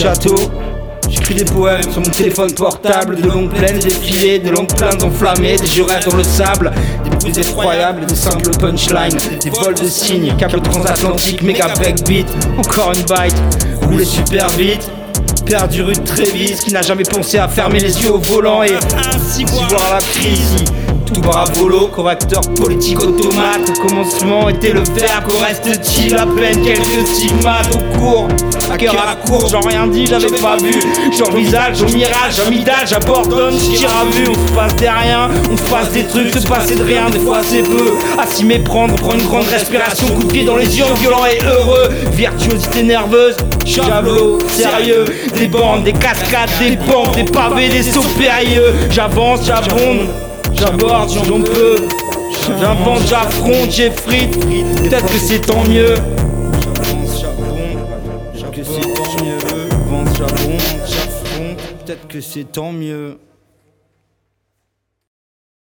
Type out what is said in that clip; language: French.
château. J'écris des poèmes sur mon téléphone portable, de longues plaines défilées, de longues plaines enflammées, des jeux rêves dans le sable, des bruits effroyables, des simples punchlines, des vols de signes, câble transatlantique, méga breakbeat, encore une bite, rouler super vite. Perdu rue de Trévis, qui n'a jamais pensé à fermer les yeux au volant et ainsi voir la crise. Tout bravolo, correcteur politique automate. Au commencement était le verbe, qu'au reste-t-il à peine quelques stigmates au cours. À cœur à la cour, j'en rien dit, j'avais pas vu. J'envisage au mirage, à midage, j'abandonne, je tire à vue. On se passe des rien, on fasse des trucs, se passer de rien, des fois c'est peu. À s'y méprendre, prendre une grande respiration, coup de pied dans les yeux, violent et heureux. Virtuosité nerveuse, javelot, sérieux. Des bandes, des cascades, des bandes, des pavés, des sauts périlleux. J'avance, j'abonde. J'aborde, j'en peux. J'invente, j'affronte, j'effrite. Peut-être que c'est tant mieux. J'abonde, que c'est tant mieux. J'avance, j'abonde, j'affronte. Peut-être que c'est tant mieux.